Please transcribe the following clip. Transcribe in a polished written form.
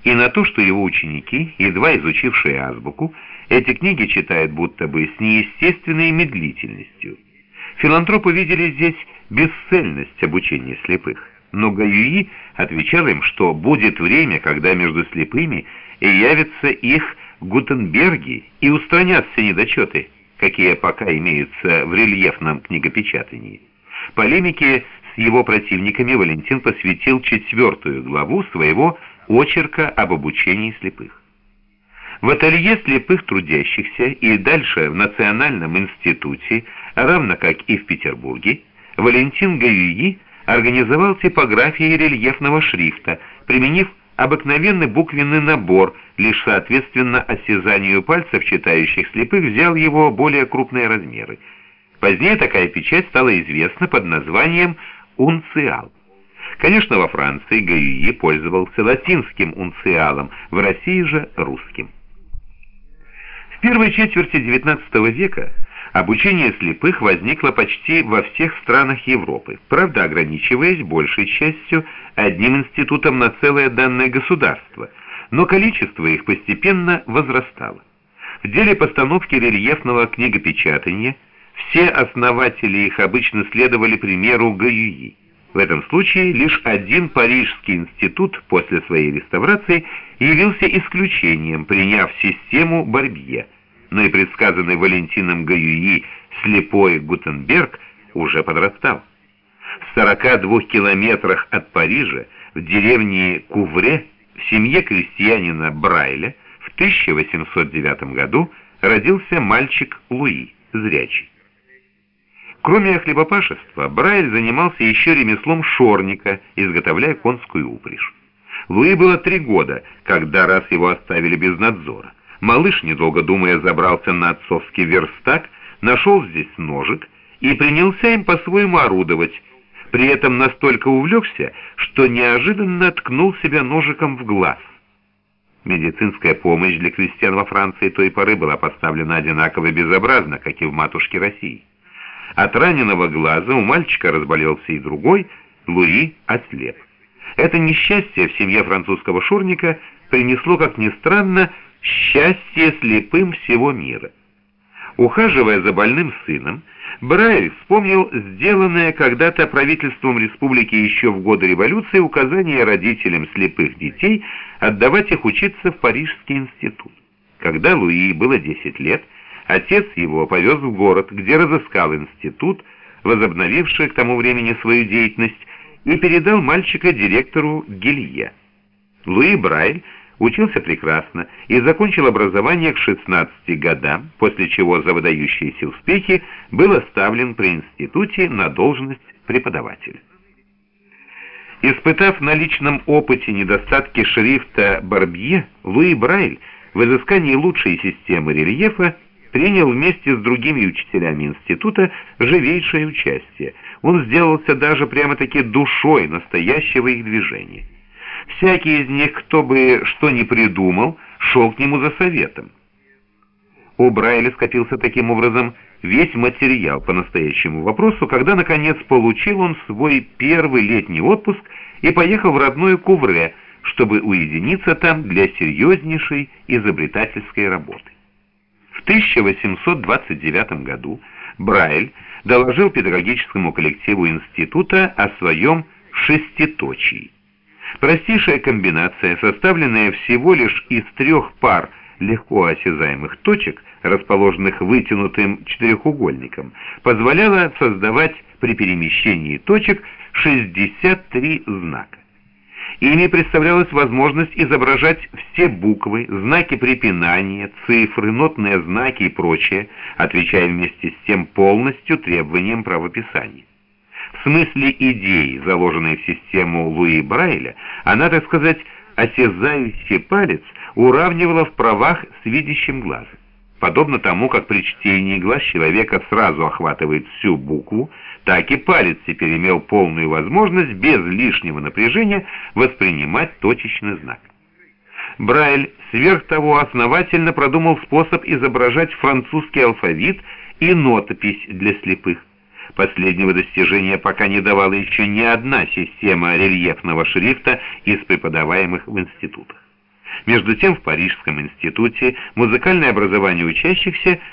и на то, что его ученики, едва изучившие азбуку, эти книги читают будто бы с неестественной медлительностью. Филантропы видели здесь бесцельность обучения слепых, но Гаюи отвечал им, что будет время, когда между слепыми и явятся их Гутенберги и устранят все недочеты, какие пока имеются в рельефном книгопечатании. Полемике с его противниками Валентин посвятил 4 главу своего очерка об обучении слепых. В ателье слепых трудящихся и дальше в Национальном институте, равно как и в Петербурге, Валентин Гаюи организовал типографии рельефного шрифта, применив обыкновенный буквенный набор, лишь соответственно осязанию пальцев читающих слепых взял его более крупные размеры. Позднее такая печать стала известна под названием «унциал». Конечно, во Франции Гаюи пользовался латинским унциалом, в России же русским. В первой четверти XIX века обучение слепых возникло почти во всех странах Европы, правда ограничиваясь большей частью одним институтом на целое данное государство, но количество их постепенно возрастало. В деле постановки рельефного книгопечатания все основатели их обычно следовали примеру Гаюи. В этом случае лишь один Парижский институт после своей реставрации явился исключением, приняв систему Барбье, но и предсказанный Валентином Гаюи слепой Гутенберг уже подрастал. В 42 километрах от Парижа, в деревне Кувре, в семье крестьянина Брайля, в 1809 году родился мальчик Луи, зрячий. Кроме хлебопашества, Брайль занимался еще ремеслом шорника, изготовляя конскую упряжь. Луи было 3 года, когда раз его оставили без надзора. Малыш, недолго думая, забрался на отцовский верстак, нашел здесь ножик и принялся им по-своему орудовать. При этом настолько увлекся, что неожиданно ткнул себя ножиком в глаз. Медицинская помощь для крестьян во Франции той поры была поставлена одинаково безобразно, как и в матушке России. От раненого глаза у мальчика разболелся и другой, Луи ослеп. Это несчастье в семье французского шорника принесло, как ни странно, счастье слепым всего мира. Ухаживая за больным сыном, Брайль вспомнил сделанное когда-то правительством республики еще в годы революции указание родителям слепых детей отдавать их учиться в Парижский институт. Когда Луи было 10 лет, отец его повез в город, где разыскал институт, возобновивший к тому времени свою деятельность, и передал мальчика директору Гилье. Луи Брайль учился прекрасно и закончил образование к 16 годам, после чего за выдающиеся успехи был оставлен при институте на должность преподавателя. Испытав на личном опыте недостатки шрифта Барбье, Луи Брайль в изыскании лучшей системы рельефа принял вместе с другими учителями института живейшее участие. Он сделался даже прямо-таки душой настоящего их движения. Всякий из них, кто бы что ни придумал, шел к нему за советом. У Брайля скопился таким образом весь материал по настоящему вопросу, когда, наконец, получил он свой первый летний отпуск и поехал в родное Кувре, чтобы уединиться там для серьезнейшей изобретательской работы. В 1829 году Брайль доложил педагогическому коллективу института о своем шеститочии. Простейшая комбинация, составленная всего лишь из 3 пар легко осязаемых точек, расположенных вытянутым четырехугольником, позволяла создавать при перемещении точек 63 знака. Ими представлялась возможность изображать все буквы, знаки препинания, цифры, нотные знаки и прочее, отвечая вместе с тем полностью требованиям правописания. В смысле идеи, заложенной в систему Луи Брайля, она, так сказать, осязающий палец уравнивала в правах с видящим глазом. Подобно тому, как при чтении глаз человека сразу охватывает всю букву, так и палец теперь имел полную возможность без лишнего напряжения воспринимать точечный знак. Брайль сверх того основательно продумал способ изображать французский алфавит и нотопись для слепых. Последнего достижения пока не давала еще ни одна система рельефного шрифта из преподаваемых в институтах. Между тем в Парижском институте музыкальное образование учащихся